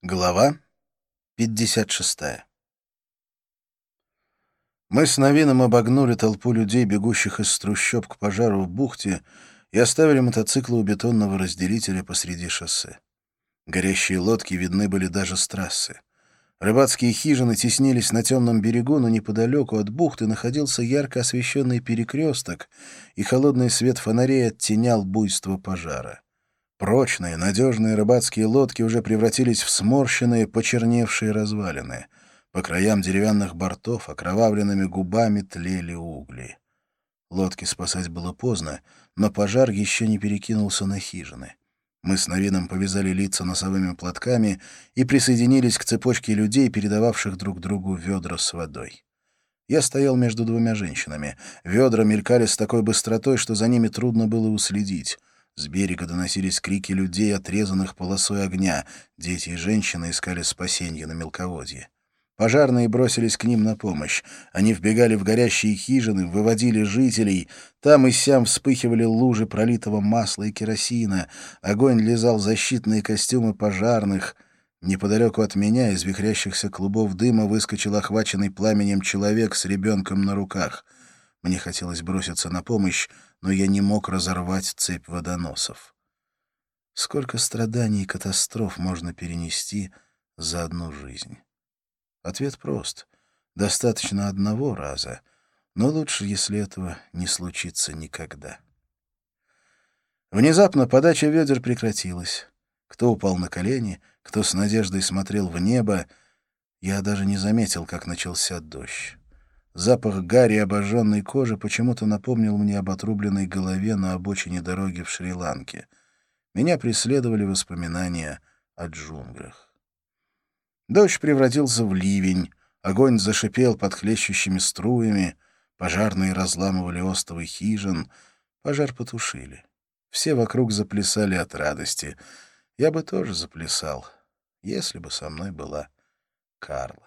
Глава 56. Мы с Новином обогнули толпу людей, бегущих из трущоб к пожару в бухте, и оставили мотоциклы у бетонного разделителя посреди шоссе. Горящие лодки видны были даже с трассы. Рыбацкие хижины теснились на темном берегу, но неподалеку от бухты находился ярко освещенный перекресток, и холодный свет фонарей оттенял буйство пожара. Прочные, надежные рыбацкие лодки уже превратились в сморщенные, почерневшие развалины. По краям деревянных бортов окровавленными губами тлели угли. Лодки спасать было поздно, но пожар еще не перекинулся на хижины. Мы с Новином повязали лица носовыми платками и присоединились к цепочке людей, передававших друг другу ведра с водой. Я стоял между двумя женщинами. Ведра мелькали с такой быстротой, что за ними трудно было уследить. С берега доносились крики людей, отрезанных полосой огня. Дети и женщины искали спасенье на мелководье. Пожарные бросились к ним на помощь. Они вбегали в горящие хижины, выводили жителей. Там и сям вспыхивали лужи пролитого масла и керосина. Огонь лизал защитные костюмы пожарных. Неподалеку от меня из вихрящихся клубов дыма выскочил охваченный пламенем человек с ребенком на руках. Мне хотелось броситься на помощь, но я не мог разорвать цепь водоносов. Сколько страданий и катастроф можно перенести за одну жизнь? Ответ прост. Достаточно одного раза, но лучше, если этого не случится никогда. Внезапно подача ведер прекратилась. Кто упал на колени, кто с надеждой смотрел в небо. Я даже не заметил, как начался дождь. Запах гари и обожженной кожи почему-то напомнил мне об отрубленной голове на обочине дороги в Шри-Ланке. Меня преследовали воспоминания о джунглях. Дождь превратился в ливень, огонь зашипел под хлещущими струями, пожарные разламывали остовы хижин, пожар потушили. Все вокруг заплясали от радости. Я бы тоже заплясал, если бы со мной была Карла.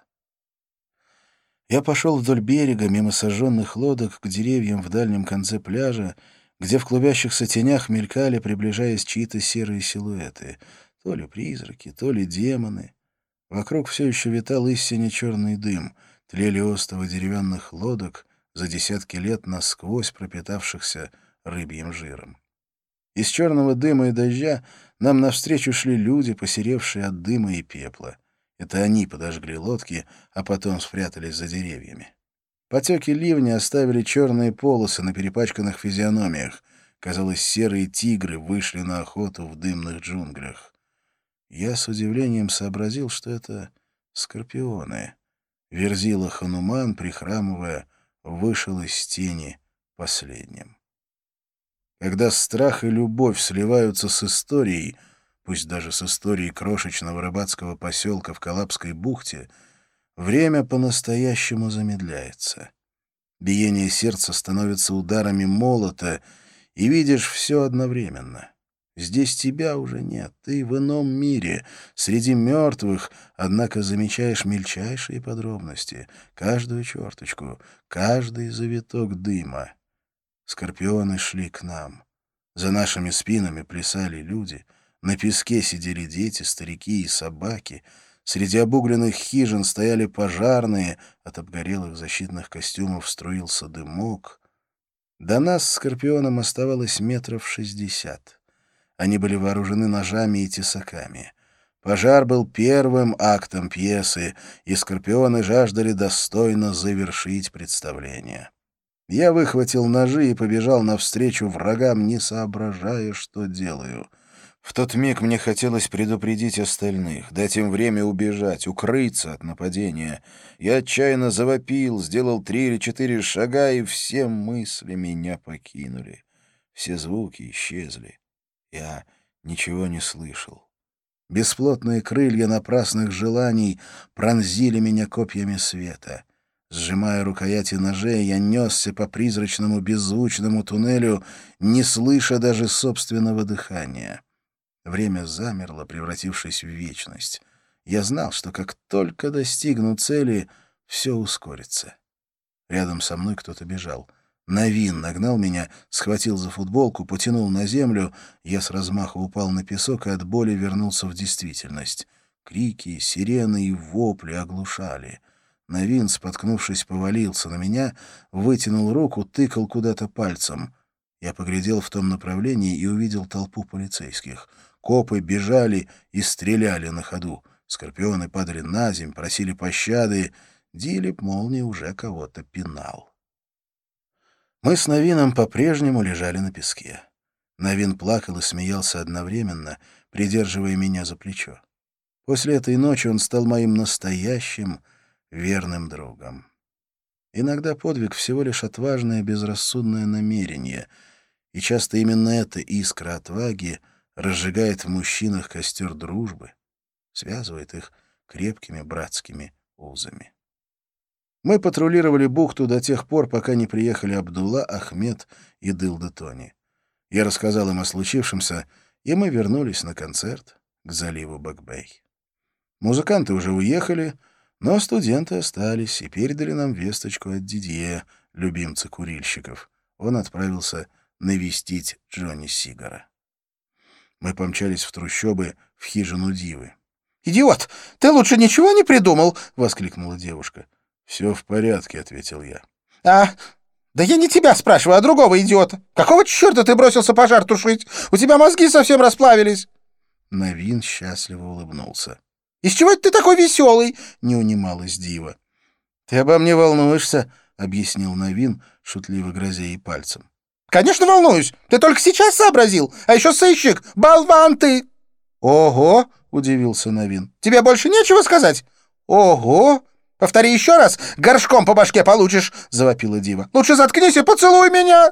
Я пошел вдоль берега, мимо сожженных лодок, к деревьям в дальнем конце пляжа, где в клубящихся тенях мелькали, приближаясь, чьи-то серые силуэты. То ли призраки, то ли демоны. Вокруг все еще витал истинно черный дым, тлели остовы деревянных лодок, за десятки лет насквозь пропитавшихся рыбьим жиром. Из черного дыма и дождя нам навстречу шли люди, посеревшие от дыма и пепла. Это они подожгли лодки, а потом спрятались за деревьями. Потеки ливня оставили черные полосы на перепачканных физиономиях. Казалось, серые тигры вышли на охоту в дымных джунглях. Я с удивлением сообразил, что это скорпионы. Верзила Хануман, прихрамывая, вышел из тени последним. Когда страх и любовь сливаются с историей, пусть даже с историей крошечного рыбацкого поселка в Коллапской бухте, время по-настоящему замедляется. Биение сердца становится ударами молота, и видишь все одновременно. Здесь тебя уже нет, ты в ином мире, среди мертвых, однако замечаешь мельчайшие подробности, каждую черточку, каждый завиток дыма. Скорпионы шли к нам. За нашими спинами плясали люди — на песке сидели дети, старики и собаки. Среди обугленных хижин стояли пожарные. От обгорелых защитных костюмов струился дымок. До нас с Скорпионом оставалось 60 метров. Они были вооружены ножами и тесаками. Пожар был первым актом пьесы, и Скорпионы жаждали достойно завершить представление. Я выхватил ножи и побежал навстречу врагам, не соображая, что делаю. В тот миг мне хотелось предупредить остальных, дать им время убежать, укрыться от нападения. Я отчаянно завопил, сделал 3 или 4 шага, и все мысли меня покинули. Все звуки исчезли. Я ничего не слышал. Бесплотные крылья напрасных желаний пронзили меня копьями света. Сжимая рукояти ножей, я несся по призрачному беззвучному туннелю, не слыша даже собственного дыхания. Время замерло, превратившись в вечность. Я знал, что как только достигну цели, все ускорится. Рядом со мной кто-то бежал. Новин нагнал меня, схватил за футболку, потянул на землю. Я с размаху упал на песок и от боли вернулся в действительность. Крики, сирены и вопли оглушали. Новин, споткнувшись, повалился на меня, вытянул руку, тыкал куда-то пальцем. Я поглядел в том направлении и увидел толпу полицейских. Копы бежали и стреляли на ходу. Скорпионы падали на земь, просили пощады. Дилип молнией уже кого-то пинал. Мы с Новином по-прежнему лежали на песке. Новин плакал и смеялся одновременно, придерживая меня за плечо. После этой ночи он стал моим настоящим верным другом. Иногда подвиг — всего лишь отважное безрассудное намерение, и часто именно эта искра отваги разжигает в мужчинах костер дружбы, связывает их крепкими братскими узами. Мы патрулировали бухту до тех пор, пока не приехали Абдулла, Ахмед и Дылда Тони. Я рассказал им о случившемся, и мы вернулись на концерт к заливу Бак-Бэй. Музыканты уже уехали, но студенты остались и передали нам весточку от Дидье, любимца курильщиков. Он отправился навестить Джонни Сигара. Мы помчались в трущобы, в хижину Дивы. «Идиот! Ты лучше ничего не придумал?» — воскликнула девушка. «Все в порядке», — ответил я. Да я не тебя спрашиваю, а другого идиота. Какого черта ты бросился пожар тушить? У тебя мозги совсем расплавились». Новин счастливо улыбнулся. «Из чего это ты такой веселый?» — не унималась Дива. «Ты обо мне волнуешься?» — объяснил Новин, шутливо грозя ей пальцем. «Конечно волнуюсь. Ты только сейчас сообразил. А еще сыщик. Болван ты!» «Ого!» — удивился Новин. «Тебе больше нечего сказать?» «Ого! Повтори еще раз, горшком по башке получишь!» — завопила Дива. «Лучше заткнись и поцелуй меня!»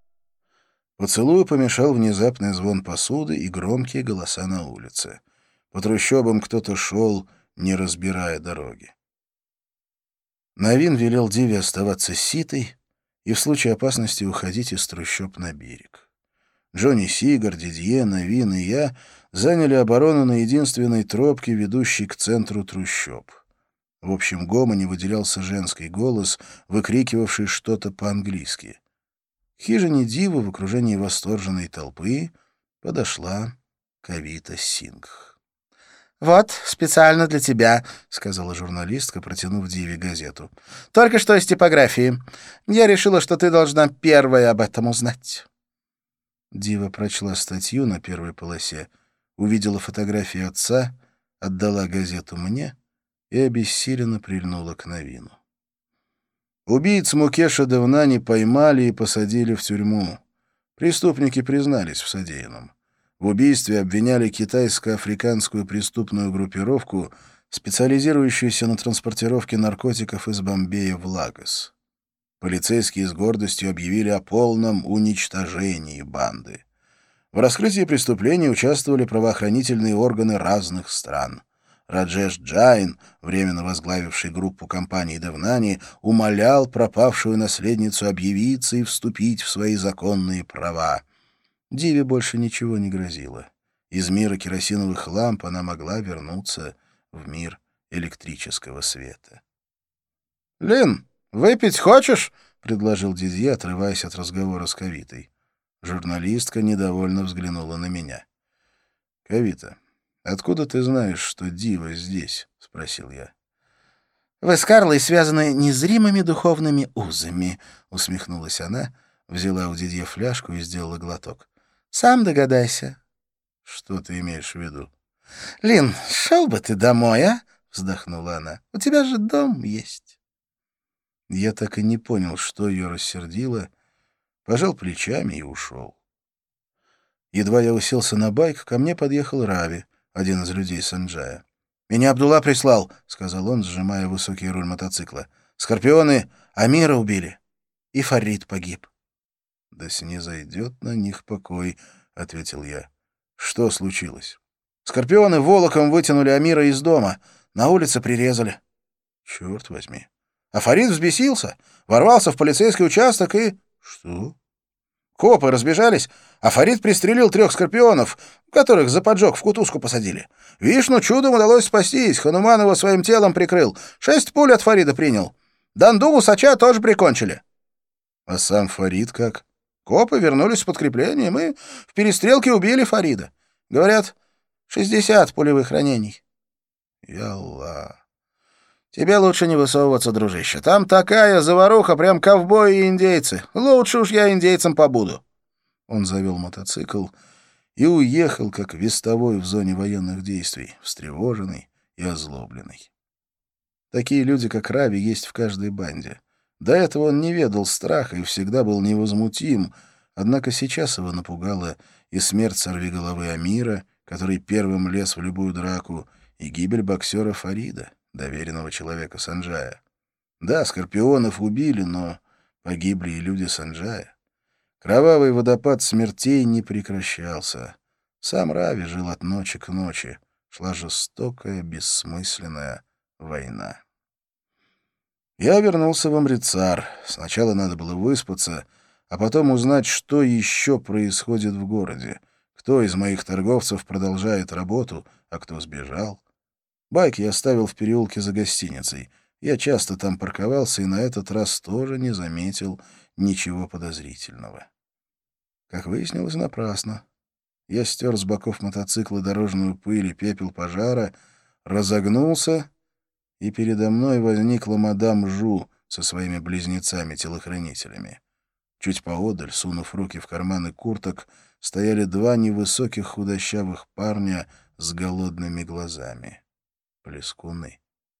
Поцелую помешал внезапный звон посуды и громкие голоса на улице. По трущобам кто-то шел, не разбирая дороги. Новин велел Диве оставаться ситой и в случае опасности уходить из трущоб на берег. Джонни Сигар, Дидье, Новин и я заняли оборону на единственной тропке, ведущей к центру трущоб. В общем гомоне выделялся женский голос, выкрикивавший что-то по-английски. К хижине Дивы в окружении восторженной толпы подошла Кавита Сингх. «Вот, специально для тебя», — сказала журналистка, протянув Диве газету. «Только что из типографии. Я решила, что ты должна первая об этом узнать». Дива прочла статью на первой полосе, увидела фотографию отца, отдала газету мне и обессиленно прильнула к Новину. Убийц Мукеша Девнани поймали и посадили в тюрьму. Преступники признались в содеянном. В убийстве обвиняли китайско-африканскую преступную группировку, специализирующуюся на транспортировке наркотиков из Бомбея в Лагос. Полицейские с гордостью объявили о полном уничтожении банды. В раскрытии преступления участвовали правоохранительные органы разных стран. Раджеш Джайн, временно возглавивший группу компаний Девнани, умолял пропавшую наследницу объявиться и вступить в свои законные права. Диве больше ничего не грозило. Из мира керосиновых ламп она могла вернуться в мир электрического света. «Лин, выпить хочешь?» — предложил Дидье, отрываясь от разговора с Кавитой. Журналистка недовольно взглянула на меня. «Кавита, откуда ты знаешь, что Дива здесь?» — спросил я. «Вы с Карлой связаны незримыми духовными узами», — усмехнулась она, взяла у Дидье фляжку и сделала глоток. «Сам догадайся». «Что ты имеешь в виду?» «Лин, шел бы ты домой, а?» — вздохнула она. «У тебя же дом есть». Я так и не понял, что ее рассердило, пожал плечами и ушел. Едва я уселся на байк, ко мне подъехал Рави, один из людей Санджая. «Меня Абдулла прислал», — сказал он, сжимая высокий руль мотоцикла. «Скорпионы Амира убили, и Фарид погиб». «Да снизойдет на них покой», — ответил я. «Что случилось?» «Скорпионы волоком вытянули Амира из дома, на улице прирезали». «Черт возьми». А Фарид взбесился, ворвался в полицейский участок и... Что? Копы разбежались, а Фарид пристрелил 3 скорпионов, которых за поджог в кутузку посадили. Вишну чудом удалось спастись, Хануман его своим телом прикрыл. 6 пуль от Фарида принял. Дандугу Сача тоже прикончили. А сам Фарид как? Копы вернулись с подкреплением и в перестрелке убили Фарида. Говорят, 60 пулевых ранений. Ялла. Тебе лучше не высовываться, дружище. Там такая заваруха, прям ковбои и индейцы. Лучше уж я индейцем побуду. Он завел мотоцикл и уехал, как вестовой в зоне военных действий, встревоженный и озлобленный. Такие люди, как Рави, есть в каждой банде. До этого он не ведал страха и всегда был невозмутим, однако сейчас его напугала и смерть сорвиголовы Амира, который первым лез в любую драку, и гибель боксера Фарида, доверенного человека Санджая. Да, скорпионов убили, но погибли и люди Санджая. Кровавый водопад смертей не прекращался. Сам Рави жил от ночи к ночи. Шла жестокая, бессмысленная война. Я вернулся в Амрицар. Сначала надо было выспаться, а потом узнать, что еще происходит в городе. Кто из моих торговцев продолжает работу, а кто сбежал. Байк я оставил в переулке за гостиницей. Я часто там парковался и на этот раз тоже не заметил ничего подозрительного. Как выяснилось, напрасно. Я стер с боков мотоцикла дорожную пыль и пепел пожара, разогнулся, и передо мной возникла мадам Жу со своими близнецами-телохранителями. Чуть поодаль, сунув руки в карманы курток, стояли два невысоких худощавых парня с голодными глазами. Плескуны.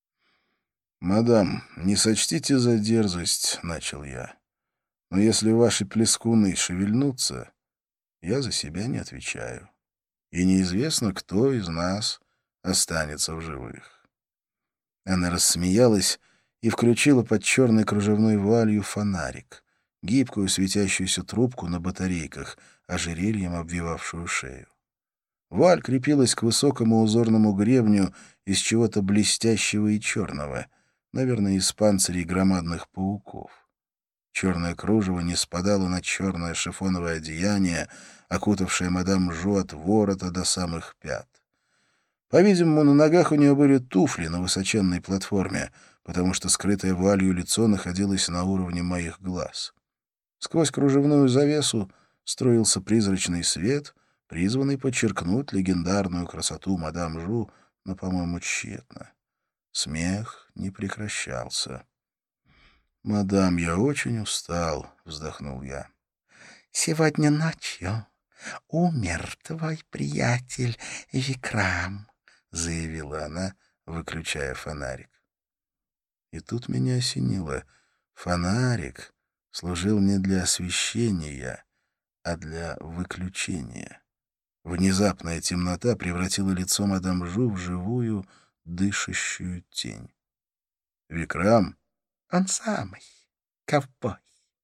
«Мадам, не сочтите за дерзость», — начал я. «Но если ваши плескуны шевельнутся, я за себя не отвечаю. И неизвестно, кто из нас останется в живых». Она рассмеялась и включила под черной кружевной вуалью фонарик, гибкую светящуюся трубку на батарейках, ожерельем обвивавшую шею. Вуаль крепилась к высокому узорному гребню из чего-то блестящего и черного, наверное, из панцирей громадных пауков. Черное кружево не спадало на черное шифоновое одеяние, окутавшее мадам Жу от ворота до самых пят. По-видимому, на ногах у нее были туфли на высоченной платформе, потому что скрытое вуалью лицо находилось на уровне моих глаз. Сквозь кружевную завесу струился призрачный свет, призванный подчеркнуть легендарную красоту мадам Жу, но, по-моему, тщетно. Смех не прекращался. «Мадам, я очень устал», — вздохнул я. «Сегодня ночью умер твой приятель Викрам», — заявила она, выключая фонарик. И тут меня осенило. Фонарик служил не для освещения, а для выключения. Внезапная темнота превратила лицо мадам Жу в живую, дышащую тень. «Викрам?» «Он самый, ковбой,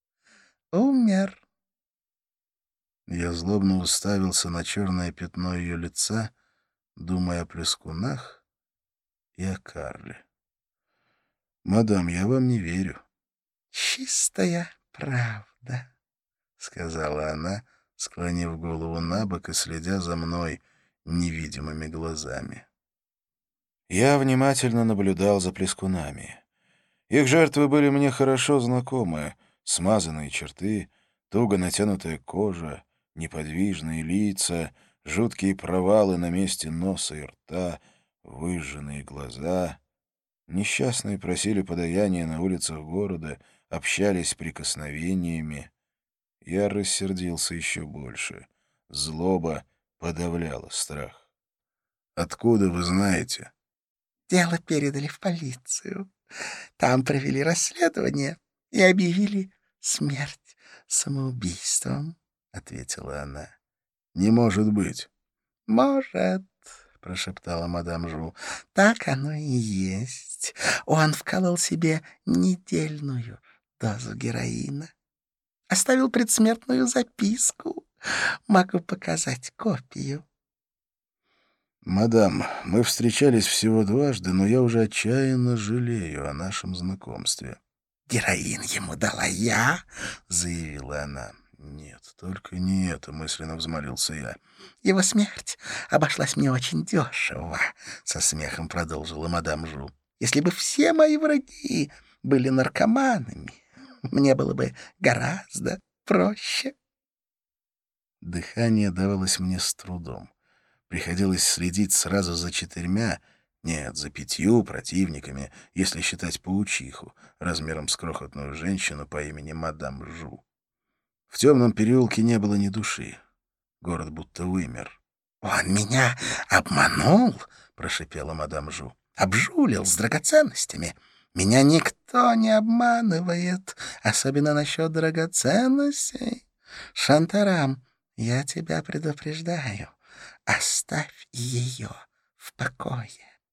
умер». Я злобно уставился на черное пятно ее лица, думая о плескунах и о Карле. «Мадам, я вам не верю». «Чистая правда», — сказала она, склонив голову набок и следя за мной невидимыми глазами. Я внимательно наблюдал за плескунами. Их жертвы были мне хорошо знакомы. Смазанные черты, туго натянутая кожа, неподвижные лица, жуткие провалы на месте носа и рта, выжженные глаза. Несчастные просили подаяния на улицах города, общались прикосновениями. Я рассердился еще больше. Злоба подавляла страх. «Откуда вы знаете?» «Дело передали в полицию. Там провели расследование и объявили смерть самоубийством», — ответила она. «Не может быть». «Может», — прошептала мадам Жу, — «так оно и есть. Он вколол себе недельную дозу героина. Оставил предсмертную записку. Могу показать копию». «Мадам, мы встречались всего дважды, но я уже отчаянно жалею о нашем знакомстве». «Героин ему дала я», — заявила она. «Нет, только не это», — мысленно взмолился я. «Его смерть обошлась мне очень дешево», — со смехом продолжила мадам Жу. «Если бы все мои враги были наркоманами, мне было бы гораздо проще». Дыхание давалось мне с трудом. Приходилось следить сразу за четырьмя, Нет, за 5 противниками, если считать паучиху, размером с крохотную женщину по имени мадам Жу. В темном переулке не было ни души. Город будто вымер. «Он меня обманул», — прошипела мадам Жу. «Обжулил с драгоценностями. Меня никто не обманывает, особенно насчет драгоценностей. Шантарам, я тебя предупреждаю, оставь ее в покое».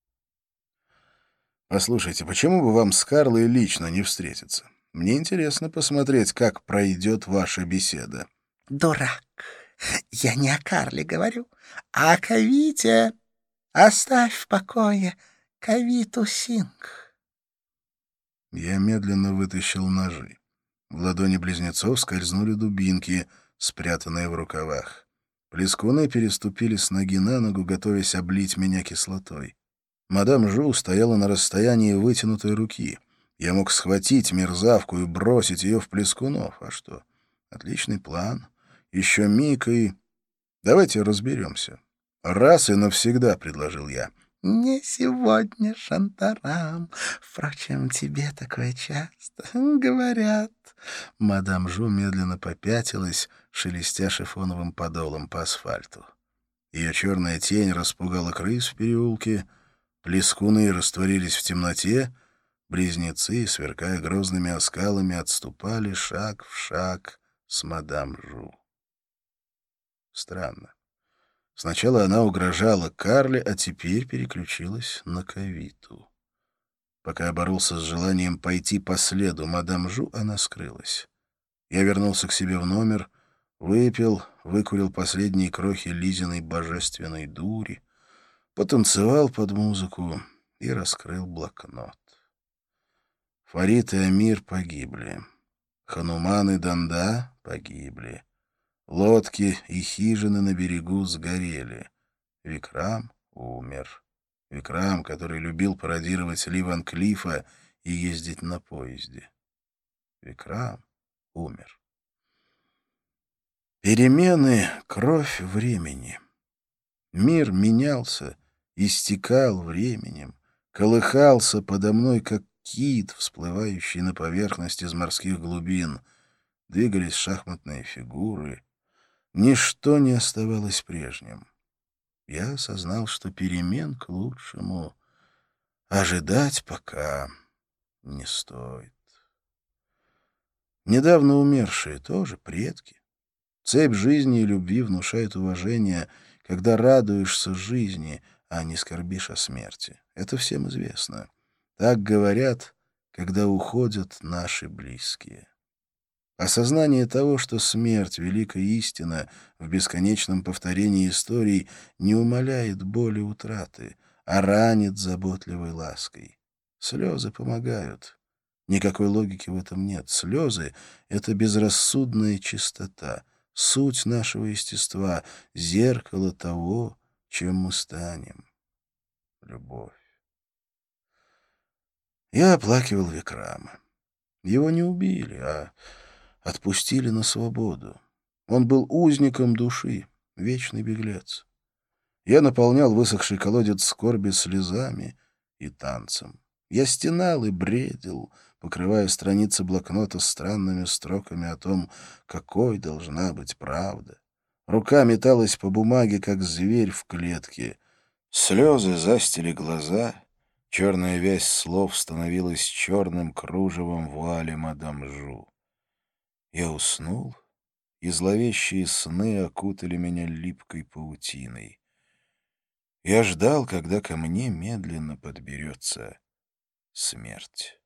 Послушайте, почему бы вам с Карлой лично не встретиться? Мне интересно посмотреть, как пройдет ваша беседа. «Дурак, я не о Карле говорю, а о Кавите. Оставь в покое Кавиту Синг». Я медленно вытащил ножи. В ладони близнецов скользнули дубинки, спрятанные в рукавах. Плескуны переступили с ноги на ногу, готовясь облить меня кислотой. Мадам Жу стояла на расстоянии вытянутой руки. Я мог схватить мерзавку и бросить ее в плескунов. А что? Отличный план. Еще миг и... Давайте разберемся. Раз и навсегда, — предложил я. «Не сегодня, Шантарам. Впрочем, тебе такое часто говорят». Мадам Жу медленно попятилась, шелестя шифоновым подолом по асфальту. Ее черная тень распугала крыс в переулке, плескуны растворились в темноте, близнецы, сверкая грозными оскалами, отступали шаг в шаг с мадам Жу. Странно. Сначала она угрожала Карле, а теперь переключилась на Кавиту. Пока я боролся с желанием пойти по следу мадам Жу, она скрылась. Я вернулся к себе в номер, выпил, выкурил последние крохи Лизиной божественной дури, потанцевал под музыку и раскрыл блокнот. Фарид и Амир погибли. Хануман и Данда погибли. Лодки и хижины на берегу сгорели. Викрам умер. Викрам, который любил пародировать Ли Ван Клифа и ездить на поезде. Викрам умер. Перемены — кровь времени. Мир менялся, истекал временем, колыхался подо мной, как кит, всплывающий на поверхность из морских глубин. Двигались шахматные фигуры. Ничто не оставалось прежним. Я осознал, что перемен к лучшему ожидать пока не стоит. Недавно умершие тоже предки. Цепь жизни и любви внушает уважение, когда радуешься жизни, а не скорбишь о смерти. Это всем известно. Так говорят, когда уходят наши близкие. Осознание того, что смерть — великая истина в бесконечном повторении историй, не умаляет боли утраты, а ранит заботливой лаской. Слезы помогают. Никакой логики в этом нет. Слезы — это безрассудная чистота, суть нашего естества, зеркало того, чем мы станем. Любовь. Я оплакивал Викрама. Его не убили, а отпустили на свободу. Он был узником души, вечный беглец. Я наполнял высохший колодец скорби слезами и танцем. Я стенал и бредил, покрывая страницы блокнота странными строками о том, какой должна быть правда. Рука металась по бумаге, как зверь в клетке. Слезы застили глаза, черная вязь слов становилась черным кружевом вуали мадам Жу. Я уснул, и зловещие сны окутали меня липкой паутиной. Я ждал, когда ко мне медленно подберется смерть.